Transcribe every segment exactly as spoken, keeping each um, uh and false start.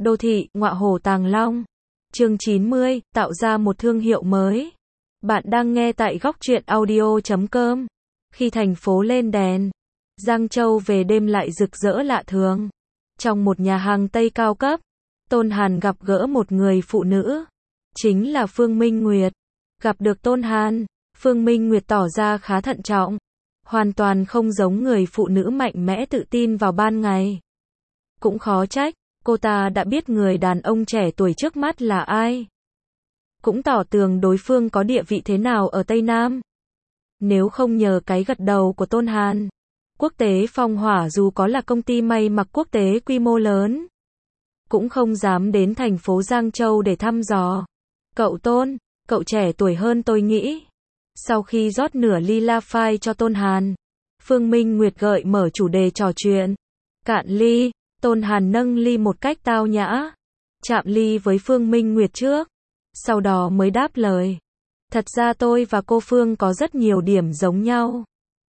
Đô thị, ngọa hổ Tàng Long. Chương chín mươi, tạo ra một thương hiệu mới. Bạn đang nghe tại góc truyện audio chấm com. Khi thành phố lên đèn, Giang Châu về đêm lại rực rỡ lạ thường. Trong một nhà hàng Tây cao cấp, Tôn Hàn gặp gỡ một người phụ nữ. Chính là Phương Minh Nguyệt. Gặp được Tôn Hàn, Phương Minh Nguyệt tỏ ra khá thận trọng. Hoàn toàn không giống người phụ nữ mạnh mẽ tự tin vào ban ngày. Cũng khó trách, cô ta đã biết người đàn ông trẻ tuổi trước mắt là ai. Cũng tỏ tường đối phương có địa vị thế nào ở Tây Nam. Nếu không nhờ cái gật đầu của Tôn Hàn, Quốc tế Phong Hỏa dù có là công ty may mặc quốc tế quy mô lớn, cũng không dám đến thành phố Giang Châu để thăm dò. Cậu Tôn, cậu trẻ tuổi hơn tôi nghĩ. Sau khi rót nửa ly la phai cho Tôn Hàn, Phương Minh Nguyệt gợi mở chủ đề trò chuyện. Cạn ly, Tôn Hàn nâng ly một cách tao nhã, chạm ly với Phương Minh Nguyệt trước, sau đó mới đáp lời. Thật ra tôi và cô Phương có rất nhiều điểm giống nhau.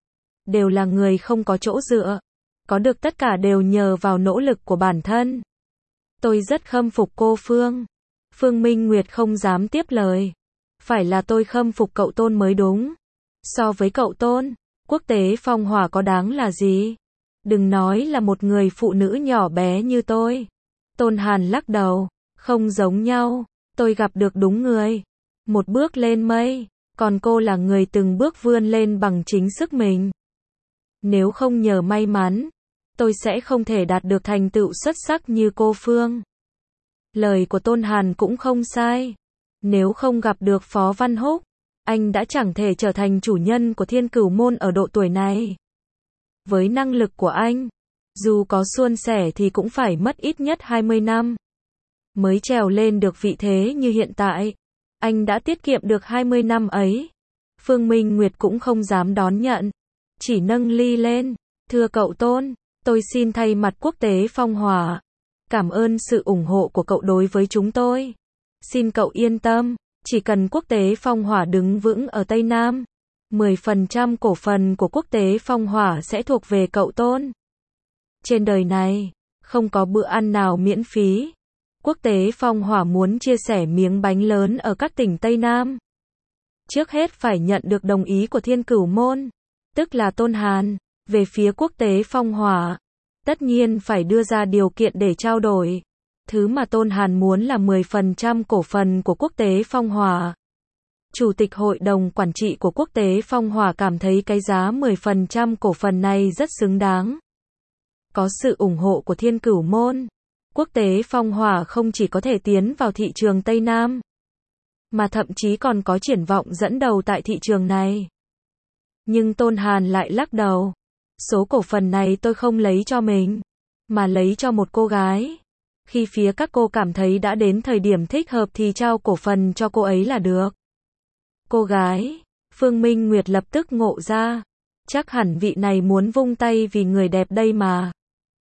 Đều là người không có chỗ dựa, có được tất cả đều nhờ vào nỗ lực của bản thân. Tôi rất khâm phục cô Phương. Phương Minh Nguyệt không dám tiếp lời. Phải là tôi khâm phục cậu Tôn mới đúng. So với cậu Tôn, Quốc tế Phong Hỏa có đáng là gì? Đừng nói là một người phụ nữ nhỏ bé như tôi. Tôn Hàn lắc đầu. Không giống nhau. Tôi gặp được đúng người. Một bước lên mây. Còn cô là người từng bước vươn lên bằng chính sức mình. Nếu không nhờ may mắn, tôi sẽ không thể đạt được thành tựu xuất sắc như cô Phương. Lời của Tôn Hàn cũng không sai. Nếu không gặp được Phó Văn Húc, anh đã chẳng thể trở thành chủ nhân của Thiên Cửu Môn ở độ tuổi này. Với năng lực của anh, dù có suôn sẻ thì cũng phải mất ít nhất hai mươi năm mới trèo lên được vị thế như hiện tại. Anh đã tiết kiệm được hai mươi năm ấy. Phương Minh Nguyệt cũng không dám đón nhận, chỉ nâng ly lên. Thưa cậu Tôn, tôi xin thay mặt Quốc tế Phong Hỏa cảm ơn sự ủng hộ của cậu đối với chúng tôi. Xin cậu yên tâm, chỉ cần Quốc tế Phong Hỏa đứng vững ở Tây Nam, mười phần trăm cổ phần của Quốc tế Phong Hỏa sẽ thuộc về cậu Tôn. Trên đời này, không có bữa ăn nào miễn phí. Quốc tế Phong Hỏa muốn chia sẻ miếng bánh lớn ở các tỉnh Tây Nam. Trước hết phải nhận được đồng ý của Thiên Cửu Môn, tức là Tôn Hàn, về phía Quốc tế Phong Hỏa. Tất nhiên phải đưa ra điều kiện để trao đổi. Thứ mà Tôn Hàn muốn là mười phần trăm cổ phần của Quốc tế Phong Hỏa. Chủ tịch hội đồng quản trị của Quốc tế Phong Hỏa cảm thấy cái giá mười phần trăm cổ phần này rất xứng đáng. Có sự ủng hộ của Thiên Cửu Môn, Quốc tế Phong Hỏa không chỉ có thể tiến vào thị trường Tây Nam, mà thậm chí còn có triển vọng dẫn đầu tại thị trường này. Nhưng Tôn Hàn lại lắc đầu. Số cổ phần này tôi không lấy cho mình, mà lấy cho một cô gái. Khi phía các cô cảm thấy đã đến thời điểm thích hợp thì trao cổ phần cho cô ấy là được. Cô gái, Phương Minh Nguyệt lập tức ngộ ra. Chắc hẳn vị này muốn vung tay vì người đẹp đây mà.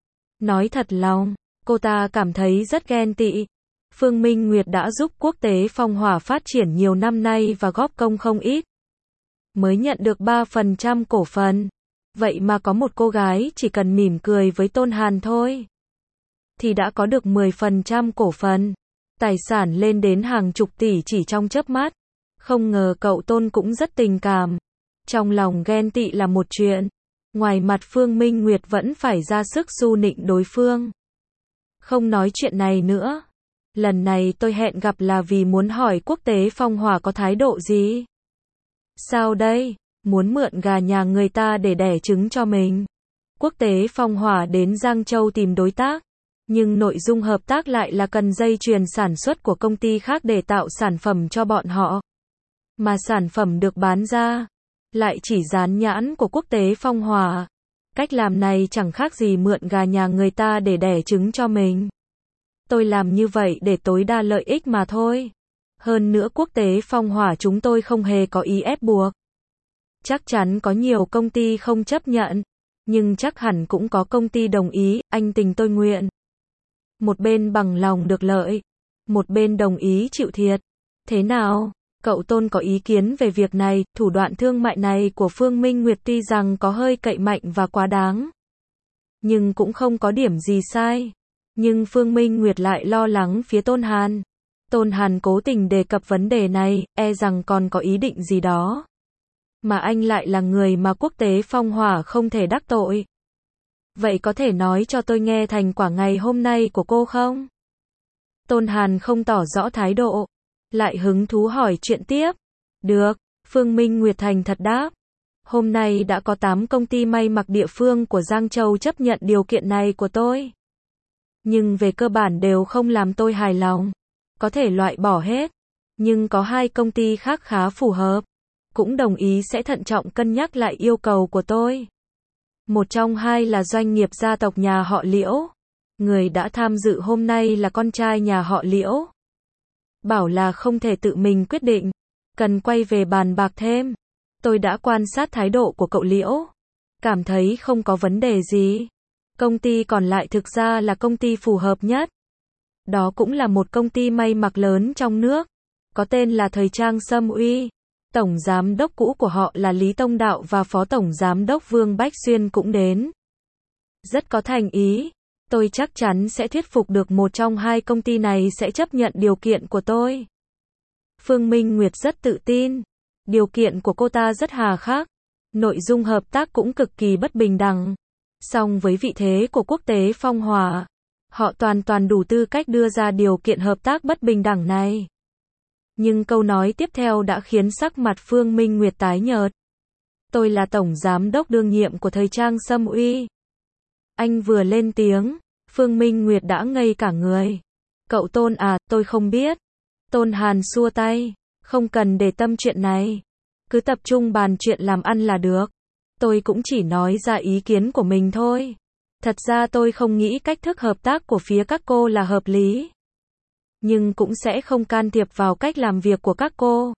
Nói thật lòng, cô ta cảm thấy rất ghen tị. Phương Minh Nguyệt đã giúp Quốc tế Phong Hỏa phát triển nhiều năm nay và góp công không ít, mới nhận được ba phần trăm cổ phần. Vậy mà có một cô gái chỉ cần mỉm cười với Tôn Hàn thôi, thì đã có được mười phần trăm cổ phần. Tài sản lên đến hàng chục tỷ chỉ trong chớp mắt. Không ngờ cậu Tôn cũng rất tình cảm. Trong lòng ghen tị là một chuyện. Ngoài mặt Phương Minh Nguyệt vẫn phải ra sức su nịnh đối phương. Không nói chuyện này nữa. Lần này tôi hẹn gặp là vì muốn hỏi Quốc tế Phong Hỏa có thái độ gì. Sao đây? Muốn mượn gà nhà người ta để đẻ trứng cho mình. Quốc tế Phong Hỏa đến Giang Châu tìm đối tác, nhưng nội dung hợp tác lại là cần dây chuyền sản xuất của công ty khác để tạo sản phẩm cho bọn họ. Mà sản phẩm được bán ra, lại chỉ dán nhãn của Quốc tế Phong Hỏa. Cách làm này chẳng khác gì mượn gà nhà người ta để đẻ trứng cho mình. Tôi làm như vậy để tối đa lợi ích mà thôi. Hơn nữa Quốc tế Phong Hỏa chúng tôi không hề có ý ép buộc. Chắc chắn có nhiều công ty không chấp nhận, nhưng chắc hẳn cũng có công ty đồng ý, anh tình tôi nguyện. Một bên bằng lòng được lợi, một bên đồng ý chịu thiệt. Thế nào? Cậu Tôn có ý kiến về việc này? Thủ đoạn thương mại này của Phương Minh Nguyệt tuy rằng có hơi cậy mạnh và quá đáng, nhưng cũng không có điểm gì sai. Nhưng Phương Minh Nguyệt lại lo lắng phía Tôn Hàn. Tôn Hàn cố tình đề cập vấn đề này, e rằng còn có ý định gì đó. Mà anh lại là người mà quốc tế phong hỏa không thể đắc tội. Vậy có thể nói cho tôi nghe thành quả ngày hôm nay của cô không? Tôn Hàn không tỏ rõ thái độ, lại hứng thú hỏi chuyện tiếp. Được, Phương Minh Nguyệt thành thật đáp. Hôm nay đã có tám công ty may mặc địa phương của Giang Châu chấp nhận điều kiện này của tôi. Nhưng về cơ bản đều không làm tôi hài lòng. Có thể loại bỏ hết. Nhưng có hai công ty khác khá phù hợp. Cũng đồng ý sẽ thận trọng cân nhắc lại yêu cầu của tôi. Một trong hai là doanh nghiệp gia tộc nhà họ Liễu. Người đã tham dự hôm nay là con trai nhà họ Liễu. Bảo là không thể tự mình quyết định. Cần quay về bàn bạc thêm. Tôi đã quan sát thái độ của cậu Liễu. Cảm thấy không có vấn đề gì. Công ty còn lại thực ra là công ty phù hợp nhất. Đó cũng là một công ty may mặc lớn trong nước. Có tên là Thời trang Sâm Uy. Tổng giám đốc cũ của họ là Lý Tông Đạo và phó tổng giám đốc Vương Bách Xuyên cũng đến. Rất có thành ý. Tôi chắc chắn sẽ thuyết phục được một trong hai công ty này sẽ chấp nhận điều kiện của tôi. Phương Minh Nguyệt rất tự tin. Điều kiện của cô ta rất hà khắc. Nội dung hợp tác cũng cực kỳ bất bình đẳng. Song với vị thế của quốc tế phong hỏa, họ toàn toàn đủ tư cách đưa ra điều kiện hợp tác bất bình đẳng này. Nhưng câu nói tiếp theo đã khiến sắc mặt Phương Minh Nguyệt tái nhợt. Tôi là tổng giám đốc đương nhiệm của Thời trang Sâm Uy. Anh vừa lên tiếng, Phương Minh Nguyệt đã ngây cả người. Cậu Tôn à, tôi không biết. Tôn Hàn xua tay, không cần để tâm chuyện này. Cứ tập trung bàn chuyện làm ăn là được. Tôi cũng chỉ nói ra ý kiến của mình thôi. Thật ra tôi không nghĩ cách thức hợp tác của phía các cô là hợp lý. Nhưng cũng sẽ không can thiệp vào cách làm việc của các cô.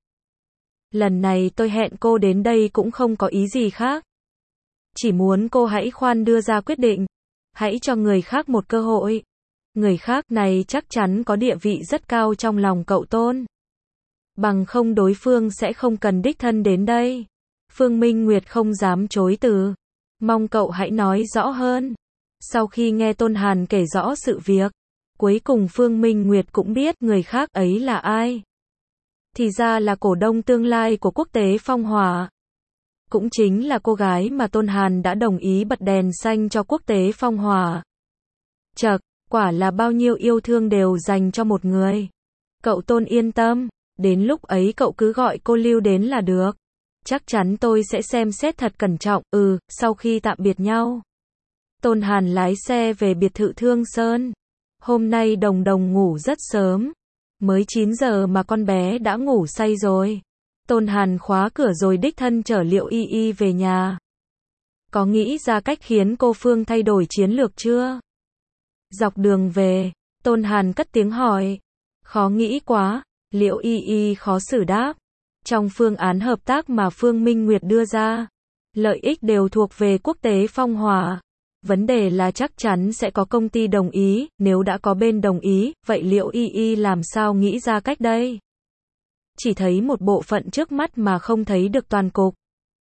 Lần này tôi hẹn cô đến đây cũng không có ý gì khác. Chỉ muốn cô hãy khoan đưa ra quyết định. Hãy cho người khác một cơ hội. Người khác này chắc chắn có địa vị rất cao trong lòng cậu Tôn. Bằng không đối phương sẽ không cần đích thân đến đây. Phương Minh Nguyệt không dám chối từ. Mong cậu hãy nói rõ hơn. Sau khi nghe Tôn Hàn kể rõ sự việc, cuối cùng Phương Minh Nguyệt cũng biết người khác ấy là ai. Thì ra là cổ đông tương lai của quốc tế phong hỏa. Cũng chính là cô gái mà Tôn Hàn đã đồng ý bật đèn xanh cho quốc tế phong hỏa. Chậc, quả là bao nhiêu yêu thương đều dành cho một người. Cậu Tôn yên tâm, đến lúc ấy cậu cứ gọi cô Lưu đến là được. Chắc chắn tôi sẽ xem xét thật cẩn trọng. Ừ, sau khi tạm biệt nhau, Tôn Hàn lái xe về biệt thự Thương Sơn. Hôm nay Đồng Đồng ngủ rất sớm. Mới chín giờ mà con bé đã ngủ say rồi. Tôn Hàn khóa cửa rồi đích thân chở Liễu Y Y về nhà. Có nghĩ ra cách khiến cô Phương thay đổi chiến lược chưa? Dọc đường về, Tôn Hàn cất tiếng hỏi. Khó nghĩ quá, Liễu Y Y khó xử đáp. Trong phương án hợp tác mà Phương Minh Nguyệt đưa ra, lợi ích đều thuộc về quốc tế phong hỏa. Vấn đề là chắc chắn sẽ có công ty đồng ý, nếu đã có bên đồng ý, vậy Liễu Y Y làm sao nghĩ ra cách đây? Chỉ thấy một bộ phận trước mắt mà không thấy được toàn cục.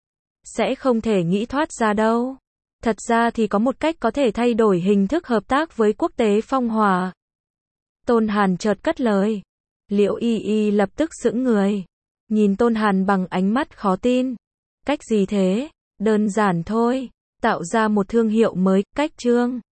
Sẽ không thể nghĩ thoát ra đâu. Thật ra thì có một cách có thể thay đổi hình thức hợp tác với quốc tế phong hỏa. Tôn Hàn chợt cất lời. Liễu Y Y lập tức sững người. Nhìn Tôn Hàn bằng ánh mắt khó tin. Cách gì thế? Đơn giản thôi. Tạo ra một thương hiệu mới, cách trương.